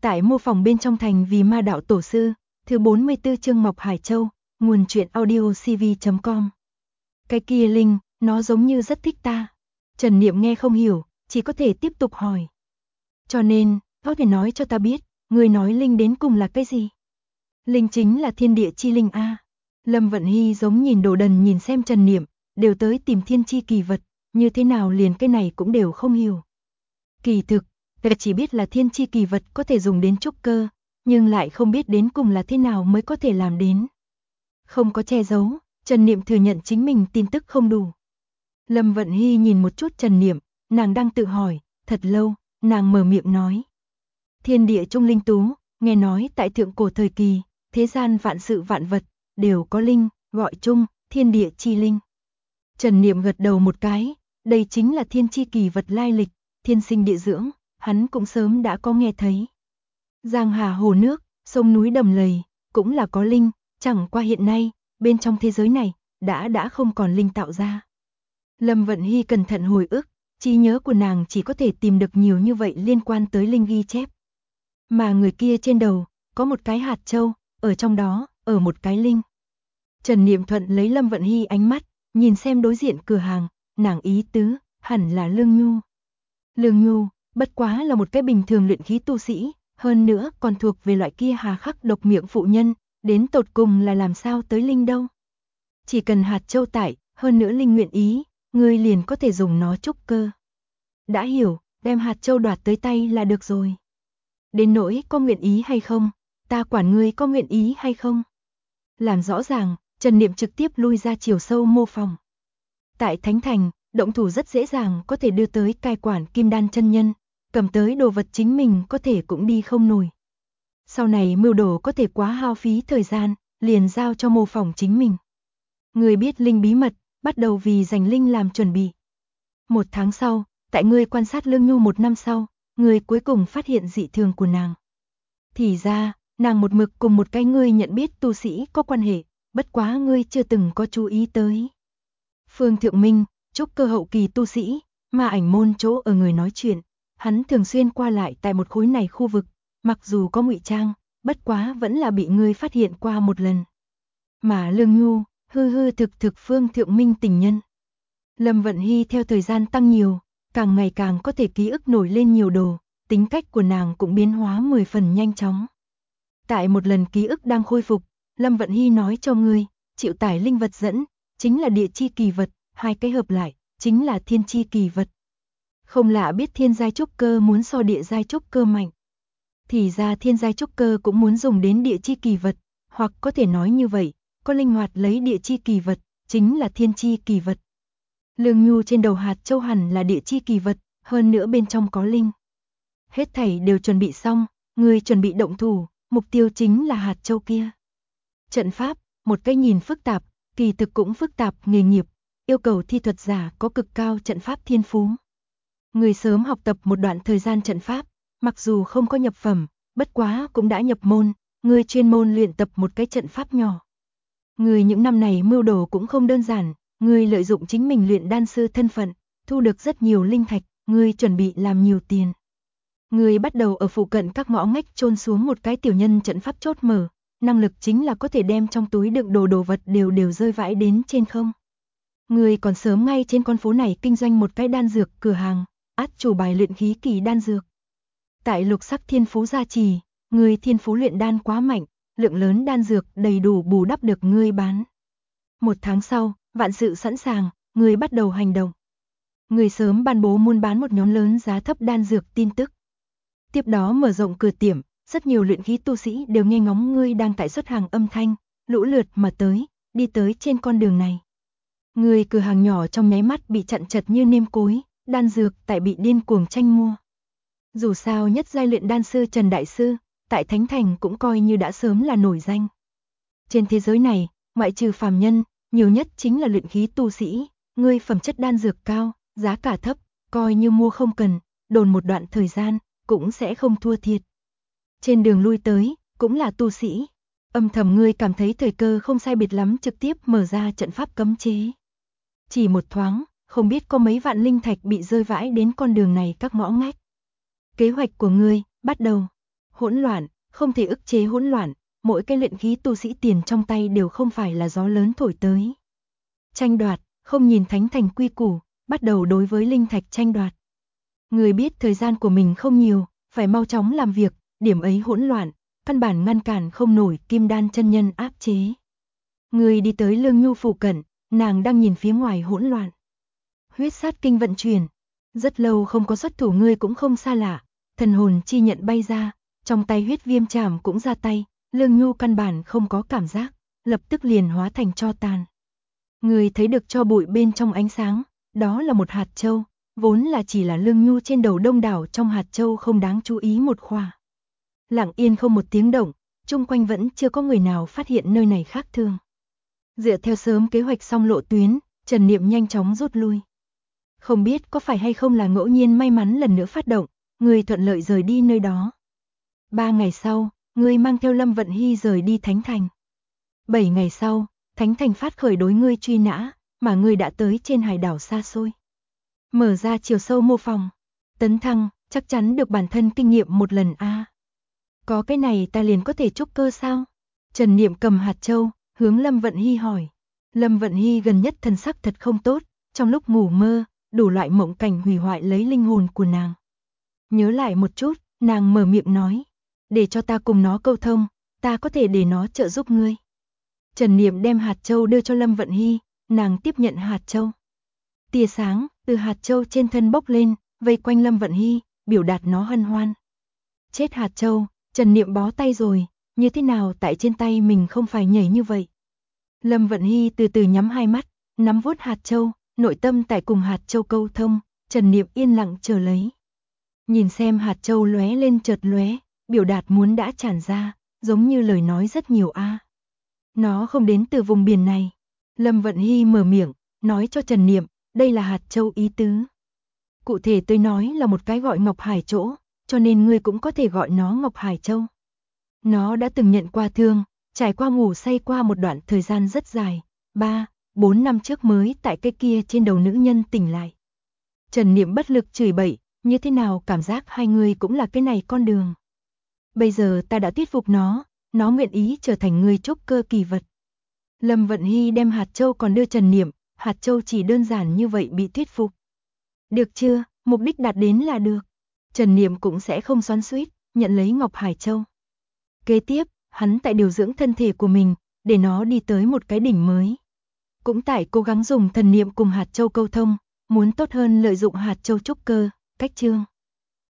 Tại mô phỏng bên trong thành vì ma đạo tổ sư, thứ 44 chương Mộc Hải Châu, nguồn truyện audio cv.com. Cái kia Linh, nó giống như rất thích ta. Trần Niệm nghe không hiểu, chỉ có thể tiếp tục hỏi. Cho nên, có thể nói cho ta biết, người nói Linh đến cùng là cái gì? Linh chính là thiên địa chi linh a. Lâm Vận Hy giống nhìn đồ đần nhìn xem Trần Niệm, đều tới tìm thiên chi kỳ vật, như thế nào liền cái này cũng đều không hiểu. Kỳ thực, ta chỉ biết là thiên chi kỳ vật có thể dùng đến trúc cơ, nhưng lại không biết đến cùng là thế nào mới có thể làm đến. Không có che giấu, Trần Niệm thừa nhận chính mình tin tức không đủ. Lâm Vận Hy nhìn một chút Trần Niệm, nàng đang tự hỏi, thật lâu, nàng mở miệng nói. Thiên địa trung linh tú, nghe nói tại thượng cổ thời kỳ, thế gian vạn sự vạn vật, đều có linh, gọi chung, thiên địa chi linh. Trần Niệm gật đầu một cái, đây chính là thiên chi kỳ vật lai lịch, thiên sinh địa dưỡng, hắn cũng sớm đã có nghe thấy. Giang hà hồ nước, sông núi đầm lầy, cũng là có linh, chẳng qua hiện nay, bên trong thế giới này, đã không còn linh tạo ra. Lâm Vận Hy cẩn thận hồi ức, trí nhớ của nàng chỉ có thể tìm được nhiều như vậy liên quan tới linh ghi chép. Mà người kia trên đầu, có một cái hạt châu, ở trong đó, ở một cái linh. Trần Niệm Thuận lấy Lâm Vận Hy ánh mắt, nhìn xem đối diện cửa hàng, nàng ý tứ, hẳn là Lương Nhu. Lương Nhu, bất quá là một cái bình thường luyện khí tu sĩ, hơn nữa còn thuộc về loại kia hà khắc độc miệng phụ nhân, đến tột cùng là làm sao tới linh đâu. Chỉ cần hạt châu tại, hơn nữa linh nguyện ý, ngươi liền có thể dùng nó trúc cơ. Đã hiểu, đem hạt châu đoạt tới tay là được rồi. Đến nỗi có nguyện ý hay không, ta quản ngươi có nguyện ý hay không. Làm rõ ràng, Trần Niệm trực tiếp lui ra chiều sâu mô phỏng. Tại Thánh Thành, động thủ rất dễ dàng có thể đưa tới cai quản Kim Đan chân nhân, cầm tới đồ vật chính mình có thể cũng đi không nổi. Sau này mưu đồ có thể quá hao phí thời gian, liền giao cho mô phỏng chính mình. Người biết linh bí mật, bắt đầu vì giành linh làm chuẩn bị. 1 tháng sau, tại ngươi quan sát Lương Nhu 1 năm sau, ngươi cuối cùng phát hiện dị thường của nàng. Thì ra, nàng một mực cùng một cái ngươi nhận biết tu sĩ có quan hệ, bất quá ngươi chưa từng có chú ý tới. Phương Thượng Minh, trúc cơ hậu kỳ tu sĩ, ma ảnh môn chỗ ở người nói chuyện, hắn thường xuyên qua lại tại một khối này khu vực, mặc dù có ngụy trang, bất quá vẫn là bị ngươi phát hiện qua một lần. Mà Lương Nhu, hư thực Phương Thượng Minh tình nhân. Lâm Vận Hy theo thời gian tăng nhiều, càng ngày càng có thể ký ức nổi lên nhiều đồ, tính cách của nàng cũng biến hóa 10 phần nhanh chóng. Tại một lần ký ức đang khôi phục, Lâm Vận Hy nói cho ngươi, chịu tải linh vật dẫn, chính là địa chi kỳ vật, hai cái hợp lại, chính là thiên chi kỳ vật. Không lạ biết thiên giai trúc cơ muốn so địa giai trúc cơ mạnh. Thì ra thiên giai trúc cơ cũng muốn dùng đến địa chi kỳ vật, hoặc có thể nói như vậy, có linh hoạt lấy địa chi kỳ vật, chính là thiên chi kỳ vật. Lương Nhu trên đầu hạt châu hẳn là địa chi kỳ vật, hơn nữa bên trong có linh. Hết thảy đều chuẩn bị xong, người chuẩn bị động thủ, mục tiêu chính là hạt châu kia. Trận pháp, một cái nhìn phức tạp, kỳ thực cũng phức tạp nghề nghiệp, yêu cầu thi thuật giả có cực cao trận pháp thiên phú. Người sớm học tập một đoạn thời gian trận pháp, mặc dù không có nhập phẩm, bất quá cũng đã nhập môn, người chuyên môn luyện tập một cái trận pháp nhỏ. Người những năm này mưu đồ cũng không đơn giản, người lợi dụng chính mình luyện đan sư thân phận, thu được rất nhiều linh thạch, người chuẩn bị làm nhiều tiền. Người bắt đầu ở phụ cận các ngõ ngách chôn xuống một cái tiểu nhân trận pháp chốt mở, năng lực chính là có thể đem trong túi đựng đồ vật đều rơi vãi đến trên không. Người còn sớm ngay trên con phố này kinh doanh một cái đan dược cửa hàng, át chủ bài luyện khí kỳ đan dược. Tại lục sắc thiên phú gia trì, người thiên phú luyện đan quá mạnh, lượng lớn đan dược đầy đủ bù đắp được ngươi bán. 1 tháng sau, vạn sự sẵn sàng, người bắt đầu hành động. Người sớm ban bố muốn bán một nhóm lớn giá thấp đan dược tin tức. Tiếp đó mở rộng cửa tiệm, rất nhiều luyện khí tu sĩ đều nghe ngóng ngươi đang tại xuất hàng âm thanh, lũ lượt mà tới, đi tới trên con đường này. Người cửa hàng nhỏ trong nháy mắt bị chặn chật như nêm cối, đan dược tại bị điên cuồng tranh mua. Dù sao nhất giai luyện đan sư Trần Đại Sư, tại Thánh Thành cũng coi như đã sớm là nổi danh. Trên thế giới này, ngoại trừ phàm nhân, nhiều nhất chính là luyện khí tu sĩ, ngươi phẩm chất đan dược cao, giá cả thấp, coi như mua không cần, đồn một đoạn thời gian, cũng sẽ không thua thiệt. Trên đường lui tới, cũng là tu sĩ. Âm thầm ngươi cảm thấy thời cơ không sai biệt lắm trực tiếp mở ra trận pháp cấm chế. Chỉ một thoáng, không biết có mấy vạn linh thạch bị rơi vãi đến con đường này các ngõ ngách. Kế hoạch của ngươi, bắt đầu. Hỗn loạn, không thể ức chế hỗn loạn, mỗi cái luyện khí tu sĩ tiền trong tay đều không phải là gió lớn thổi tới. Tranh đoạt, không nhìn thánh thành quy củ, bắt đầu đối với linh thạch tranh đoạt. Người biết thời gian của mình không nhiều, phải mau chóng làm việc, điểm ấy hỗn loạn, căn bản ngăn cản không nổi Kim Đan chân nhân áp chế. Người đi tới Lương Nhu phụ cận, nàng đang nhìn phía ngoài hỗn loạn. Huyết sát kinh vận chuyển, rất lâu không có xuất thủ ngươi cũng không xa lạ, thần hồn chi nhận bay ra, trong tay huyết viêm chảm cũng ra tay, Lương Nhu căn bản không có cảm giác, lập tức liền hóa thành tro tàn. Người thấy được cho bụi bên trong ánh sáng, đó là một hạt châu, vốn là chỉ là Lương Nhu trên đầu đông đảo trong hạt châu không đáng chú ý một khỏa. Lặng yên không một tiếng động, chung quanh vẫn chưa có người nào phát hiện nơi này khác thường. Dựa theo sớm kế hoạch xong lộ tuyến, Trần Niệm nhanh chóng rút lui. Không biết có phải hay không là ngẫu nhiên may mắn lần nữa phát động, người thuận lợi rời đi nơi đó. 3 ngày sau, ngươi mang theo Lâm Vận Hy rời đi Thánh Thành. 7 ngày sau, Thánh Thành phát khởi đối ngươi truy nã, mà ngươi đã tới trên hải đảo xa xôi. Mở ra chiều sâu mô phỏng, tấn thăng, chắc chắn được bản thân kinh nghiệm một lần a. Có cái này ta liền có thể trúc cơ sao? Trần Niệm cầm hạt châu, hướng Lâm Vận Hy hỏi. Lâm Vận Hy gần nhất thần sắc thật không tốt, trong lúc ngủ mơ, đủ loại mộng cảnh hủy hoại lấy linh hồn của nàng. Nhớ lại một chút, nàng mở miệng nói, để cho ta cùng nó câu thông, ta có thể để nó trợ giúp ngươi. Trần Niệm đem hạt châu đưa cho Lâm Vận Hy, nàng tiếp nhận hạt châu. Tia sáng từ hạt châu trên thân bốc lên, vây quanh Lâm Vận Hy, biểu đạt nó hân hoan. Chết hạt châu, Trần Niệm bó tay rồi, như thế nào tại trên tay mình không phải nhảy như vậy. Lâm Vận Hy từ từ nhắm hai mắt, nắm vuốt hạt châu, nội tâm tại cùng hạt châu câu thông, Trần Niệm yên lặng chờ lấy. Nhìn xem hạt châu lóe lên chợt lóe, biểu đạt muốn đã tràn ra, giống như lời nói rất nhiều a. Nó không đến từ vùng biển này. Lâm Vận Hy mở miệng, nói cho Trần Niệm, đây là hạt châu ý tứ. Cụ thể tôi nói là một cái gọi Ngọc Hải chỗ, cho nên ngươi cũng có thể gọi nó Ngọc Hải Châu. Nó đã từng nhận qua thương, trải qua ngủ say qua một đoạn thời gian rất dài, 3-4 năm trước mới tại cái kia trên đầu nữ nhân tỉnh lại. Trần Niệm bất lực chửi bậy, như thế nào cảm giác hai người cũng là cái này con đường. Bây giờ ta đã thuyết phục nó nguyện ý trở thành người trúc cơ kỳ vật. Lâm Vận Hy đem hạt châu còn đưa Trần Niệm, hạt châu chỉ đơn giản như vậy bị thuyết phục. Được chưa, mục đích đạt đến là được. Trần Niệm cũng sẽ không xoắn xuýt, nhận lấy Ngọc Hải Châu. Kế tiếp, hắn tại điều dưỡng thân thể của mình, để nó đi tới một cái đỉnh mới. Cũng tại cố gắng dùng thần niệm cùng hạt châu câu thông, muốn tốt hơn lợi dụng hạt châu trúc cơ, cách chương.